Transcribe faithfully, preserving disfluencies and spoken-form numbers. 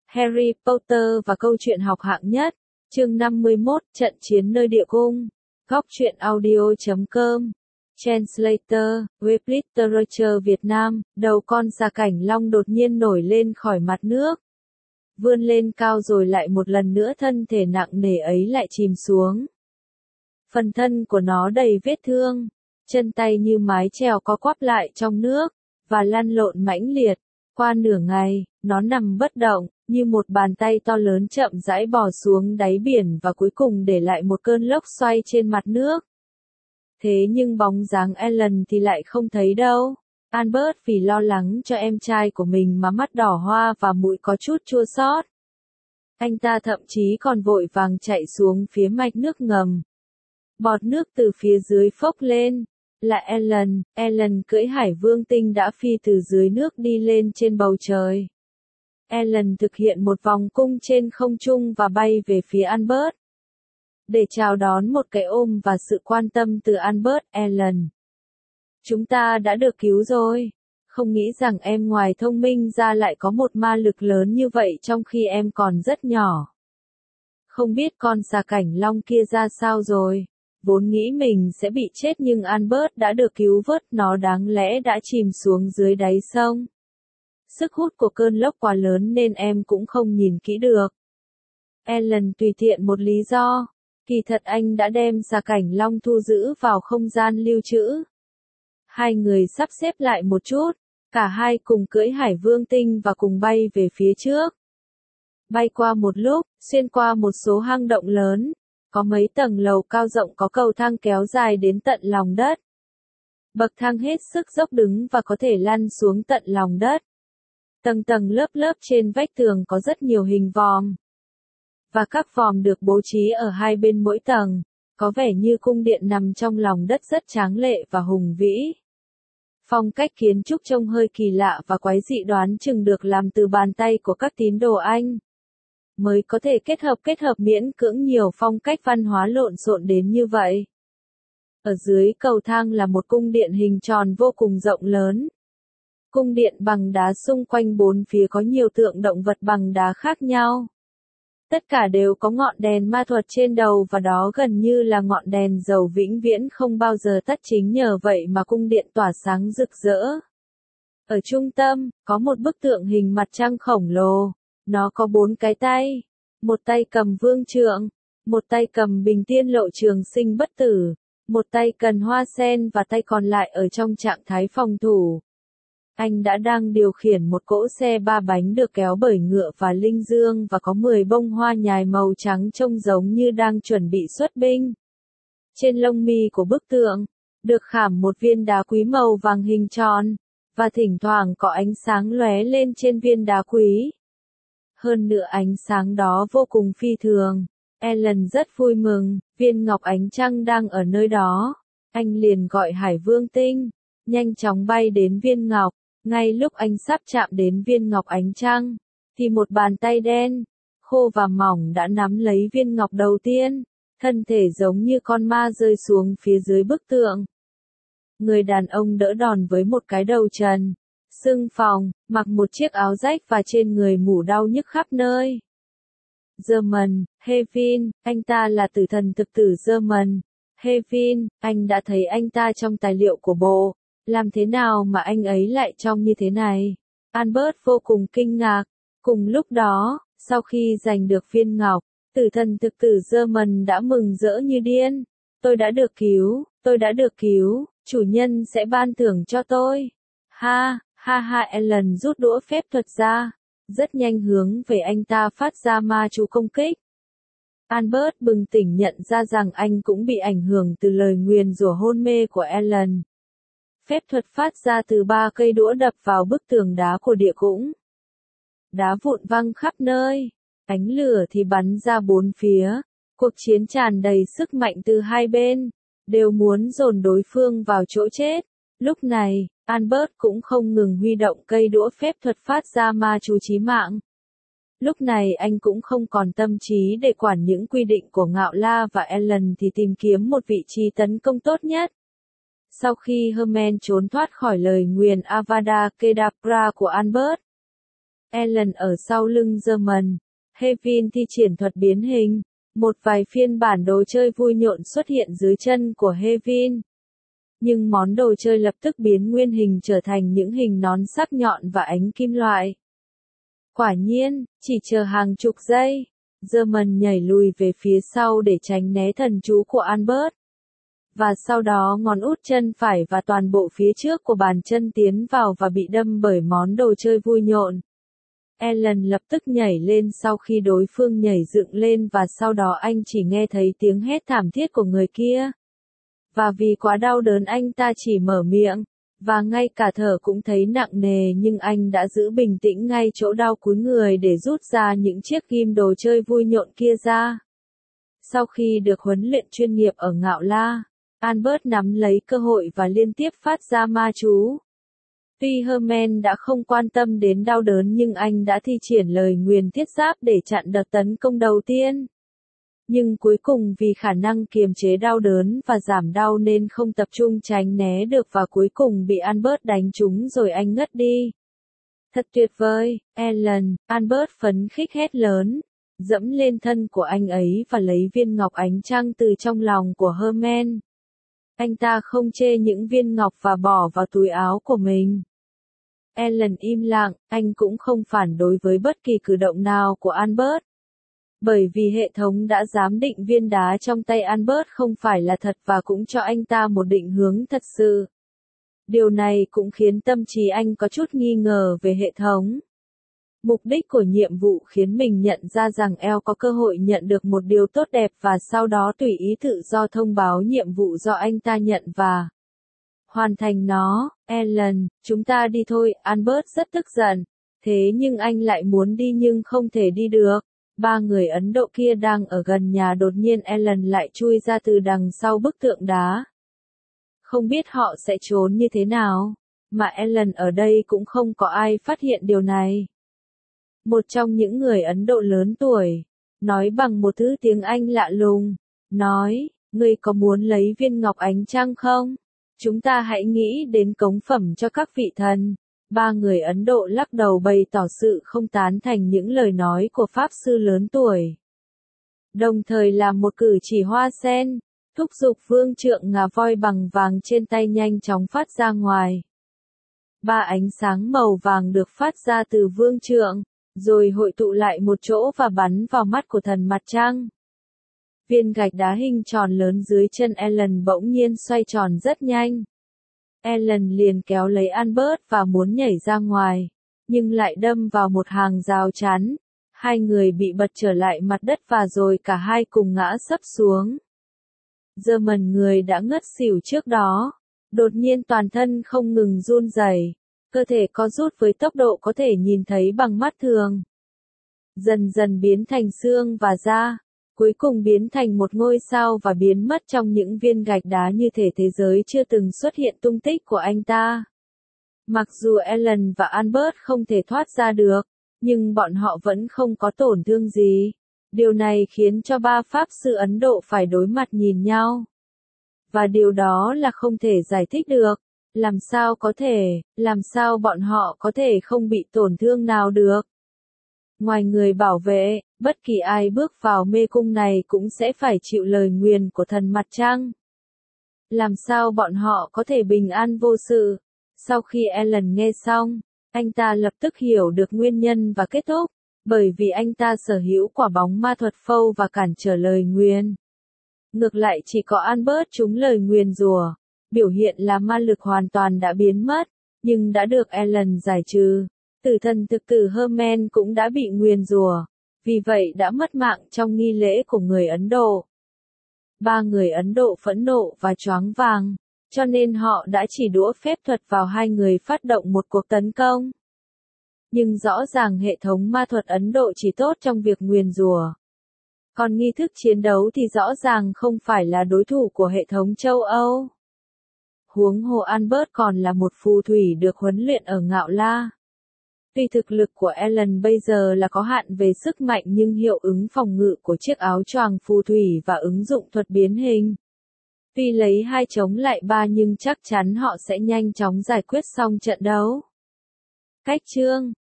Harry Potter và câu chuyện học hạng nhất, chương năm mươi mốt, trận chiến nơi địa cung. Góc truyện audio chấm com. Translator, web literature Việt Nam, đầu con xà cảnh long đột nhiên nổi lên khỏi mặt nước. Vươn lên cao rồi lại một lần nữa thân thể nặng nề ấy lại chìm xuống. Phần thân của nó đầy vết thương, chân tay như mái chèo co quắp lại trong nước, và lăn lộn mãnh liệt. Qua nửa ngày, nó nằm bất động, như một bàn tay to lớn chậm rãi bò xuống đáy biển và cuối cùng để lại một cơn lốc xoay trên mặt nước. Thế nhưng bóng dáng Ellen thì lại không thấy đâu. Albert vì lo lắng cho em trai của mình mà mắt đỏ hoe và mũi có chút chua xót. Anh ta thậm chí còn vội vàng chạy xuống phía mạch nước ngầm. Bọt nước từ phía dưới phốc lên. Là Ellen, Ellen cưỡi hải vương tinh đã phi từ dưới nước đi lên trên bầu trời. Ellen thực hiện một vòng cung trên không trung và bay về phía Albert. Để chào đón một cái ôm và sự quan tâm từ Albert, Ellen. Chúng ta đã được cứu rồi. Không nghĩ rằng em ngoài thông minh ra lại có một ma lực lớn như vậy trong khi em còn rất nhỏ. Không biết con xà cảnh long kia ra sao rồi. Vốn nghĩ mình sẽ bị chết nhưng Albert đã được cứu vớt, nó đáng lẽ đã chìm xuống dưới đáy sông. Sức hút của cơn lốc quá lớn nên em cũng không nhìn kỹ được. Ellen tùy tiện một lý do. Kỳ thật anh đã đem xà cảnh long thu giữ vào không gian lưu trữ. Hai người sắp xếp lại một chút, cả hai cùng cưỡi hải vương tinh và cùng bay về phía trước. Bay qua một lúc, xuyên qua một số hang động lớn. Có mấy tầng lầu cao rộng có cầu thang kéo dài đến tận lòng đất. Bậc thang hết sức dốc đứng và có thể lăn xuống tận lòng đất. Tầng tầng lớp lớp trên vách tường có rất nhiều hình vòm. Và các vòm được bố trí ở hai bên mỗi tầng, có vẻ như cung điện nằm trong lòng đất rất tráng lệ và hùng vĩ. Phong cách kiến trúc trông hơi kỳ lạ và quái dị, đoán chừng được làm từ bàn tay của các tín đồ Anh. Mới có thể kết hợp kết hợp miễn cưỡng nhiều phong cách văn hóa lộn xộn đến như vậy. Ở dưới cầu thang là một cung điện hình tròn vô cùng rộng lớn. Cung điện bằng đá, xung quanh bốn phía có nhiều tượng động vật bằng đá khác nhau. Tất cả đều có ngọn đèn ma thuật trên đầu và đó gần như là ngọn đèn dầu vĩnh viễn không bao giờ tắt, chính nhờ vậy mà cung điện tỏa sáng rực rỡ. Ở trung tâm, có một bức tượng hình mặt trăng khổng lồ. Nó có bốn cái tay. Một tay cầm vương trượng, một tay cầm bình tiên lộ trường sinh bất tử, một tay cần hoa sen và tay còn lại ở trong trạng thái phòng thủ. Anh đã đang điều khiển một cỗ xe ba bánh được kéo bởi ngựa và linh dương và có mười bông hoa nhài màu trắng trông giống như đang chuẩn bị xuất binh. Trên lông mi của bức tượng, được khảm một viên đá quý màu vàng hình tròn, và thỉnh thoảng có ánh sáng lóe lên trên viên đá quý. Hơn nữa ánh sáng đó vô cùng phi thường. Ellen rất vui mừng, viên ngọc ánh trăng đang ở nơi đó. Anh liền gọi hải vương tinh, nhanh chóng bay đến viên ngọc. Ngay lúc anh sắp chạm đến viên ngọc ánh trăng, thì một bàn tay đen, khô và mỏng đã nắm lấy viên ngọc đầu tiên, thân thể giống như con ma rơi xuống phía dưới bức tượng. Người đàn ông đỡ đòn với một cái đầu trần, sưng phồng, mặc một chiếc áo rách và trên người mủ đau nhức khắp nơi. German, Hevin, anh ta là tử thần thực tử German. Hevin, anh đã thấy anh ta trong tài liệu của bộ. Làm thế nào mà anh ấy lại trông như thế này? Albert vô cùng kinh ngạc. Cùng lúc đó, sau khi giành được viên ngọc, tử thần thực tử German đã mừng rỡ như điên. Tôi đã được cứu, tôi đã được cứu, chủ nhân sẽ ban thưởng cho tôi. Ha, ha ha. Ellen rút đũa phép thuật ra, rất nhanh hướng về anh ta phát ra ma chú công kích. Albert bừng tỉnh nhận ra rằng anh cũng bị ảnh hưởng từ lời nguyền rủa hôn mê của Ellen. Phép thuật phát ra từ ba cây đũa đập vào bức tường đá của địa cung. Đá vụn văng khắp nơi, ánh lửa thì bắn ra bốn phía. Cuộc chiến tràn đầy sức mạnh từ hai bên, đều muốn dồn đối phương vào chỗ chết. Lúc này, Albert cũng không ngừng huy động cây đũa phép thuật phát ra ma chú chí mạng. Lúc này anh cũng không còn tâm trí để quản những quy định của Ngạo La và Ellen thì tìm kiếm một vị trí tấn công tốt nhất. Sau khi Hermen trốn thoát khỏi lời nguyền Avada Kedavra của Albert, Ellen ở sau lưng German. Kevin thi triển thuật biến hình. Một vài phiên bản đồ chơi vui nhộn xuất hiện dưới chân của Kevin. Nhưng món đồ chơi lập tức biến nguyên hình trở thành những hình nón sắc nhọn và ánh kim loại. Quả nhiên, chỉ chờ hàng chục giây, German nhảy lùi về phía sau để tránh né thần chú của Albert. Và sau đó ngón út chân phải và toàn bộ phía trước của bàn chân tiến vào và bị đâm bởi món đồ chơi vui nhộn. Ellen lập tức nhảy lên sau khi đối phương nhảy dựng lên và sau đó anh chỉ nghe thấy tiếng hét thảm thiết của người kia. Và vì quá đau đớn anh ta chỉ mở miệng, và ngay cả thở cũng thấy nặng nề nhưng anh đã giữ bình tĩnh ngay chỗ đau cúi người để rút ra những chiếc ghim đồ chơi vui nhộn kia ra. Sau khi được huấn luyện chuyên nghiệp ở Ngạo La, Albert nắm lấy cơ hội và liên tiếp phát ra ma chú. Tuy Herman đã không quan tâm đến đau đớn nhưng anh đã thi triển lời nguyền thiết giáp để chặn đợt tấn công đầu tiên. Nhưng cuối cùng vì khả năng kiềm chế đau đớn và giảm đau nên không tập trung tránh né được và cuối cùng bị Albert đánh trúng rồi anh ngất đi. Thật tuyệt vời, Ellen, Albert phấn khích hét lớn, dẫm lên thân của anh ấy và lấy viên ngọc ánh trăng từ trong lòng của Herman. Anh ta không chê những viên ngọc và bỏ vào túi áo của mình. Ellen im lặng, anh cũng không phản đối với bất kỳ cử động nào của Albert. Bởi vì hệ thống đã giám định viên đá trong tay Albert không phải là thật và cũng cho anh ta một định hướng thật sự. Điều này cũng khiến tâm trí anh có chút nghi ngờ về hệ thống. Mục đích của nhiệm vụ khiến mình nhận ra rằng El có cơ hội nhận được một điều tốt đẹp và sau đó tùy ý tự do thông báo nhiệm vụ do anh ta nhận và hoàn thành nó. Ellen, chúng ta đi thôi, Albert rất tức giận. Thế nhưng anh lại muốn đi nhưng không thể đi được. Ba người Ấn Độ kia đang ở gần nhà đột nhiên Ellen lại chui ra từ đằng sau bức tượng đá. Không biết họ sẽ trốn như thế nào, mà Ellen ở đây cũng không có ai phát hiện điều này. Một trong những người Ấn Độ lớn tuổi, nói bằng một thứ tiếng Anh lạ lùng, nói, ngươi có muốn lấy viên ngọc ánh trăng không? Chúng ta hãy nghĩ đến cống phẩm cho các vị thần. Ba người Ấn Độ lắc đầu bày tỏ sự không tán thành những lời nói của Pháp sư lớn tuổi. Đồng thời làm một cử chỉ hoa sen, thúc giục vương trượng ngà voi bằng vàng trên tay nhanh chóng phát ra ngoài. Ba ánh sáng màu vàng được phát ra từ vương trượng, rồi hội tụ lại một chỗ và bắn vào mắt của thần mặt trăng. Viên gạch đá hình tròn lớn dưới chân Ellen bỗng nhiên xoay tròn rất nhanh. Ellen liền kéo lấy Albert và muốn nhảy ra ngoài, nhưng lại đâm vào một hàng rào chắn. Hai người bị bật trở lại mặt đất và rồi cả hai cùng ngã sấp xuống. German người đã ngất xỉu trước đó, đột nhiên toàn thân không ngừng run rẩy, cơ thể co rút với tốc độ có thể nhìn thấy bằng mắt thường. Dần dần biến thành xương và da, cuối cùng biến thành một ngôi sao và biến mất trong những viên gạch đá như thể thế giới chưa từng xuất hiện tung tích của anh ta. Mặc dù Ellen và Albert không thể thoát ra được, nhưng bọn họ vẫn không có tổn thương gì. Điều này khiến cho ba pháp sư Ấn Độ phải đối mặt nhìn nhau. Và điều đó là không thể giải thích được. Làm sao có thể, làm sao bọn họ có thể không bị tổn thương nào được? Ngoài người bảo vệ, bất kỳ ai bước vào mê cung này cũng sẽ phải chịu lời nguyền của thần mặt trăng. Làm sao bọn họ có thể bình an vô sự? Sau khi Ellen nghe xong, anh ta lập tức hiểu được nguyên nhân và kết thúc, bởi vì anh ta sở hữu quả bóng ma thuật phâu và cản trở lời nguyền. Ngược lại chỉ có Albert trúng lời nguyền rủa, biểu hiện là ma lực hoàn toàn đã biến mất, nhưng đã được Ellen giải trừ. Tử thần thực tử Herman cũng đã bị nguyền rủa, vì vậy đã mất mạng trong nghi lễ của người Ấn Độ. Ba người Ấn Độ phẫn nộ và choáng váng, cho nên họ đã chỉ đũa phép thuật vào hai người phát động một cuộc tấn công. Nhưng rõ ràng hệ thống ma thuật Ấn Độ chỉ tốt trong việc nguyền rủa. Còn nghi thức chiến đấu thì rõ ràng không phải là đối thủ của hệ thống châu Âu. Huống hồ Albert còn là một phù thủy được huấn luyện ở Ngạo La. Tuy thực lực của Ellen bây giờ là có hạn về sức mạnh nhưng hiệu ứng phòng ngự của chiếc áo choàng phù thủy và ứng dụng thuật biến hình. Tuy lấy hai chống lại ba nhưng chắc chắn họ sẽ nhanh chóng giải quyết xong trận đấu. Cách chương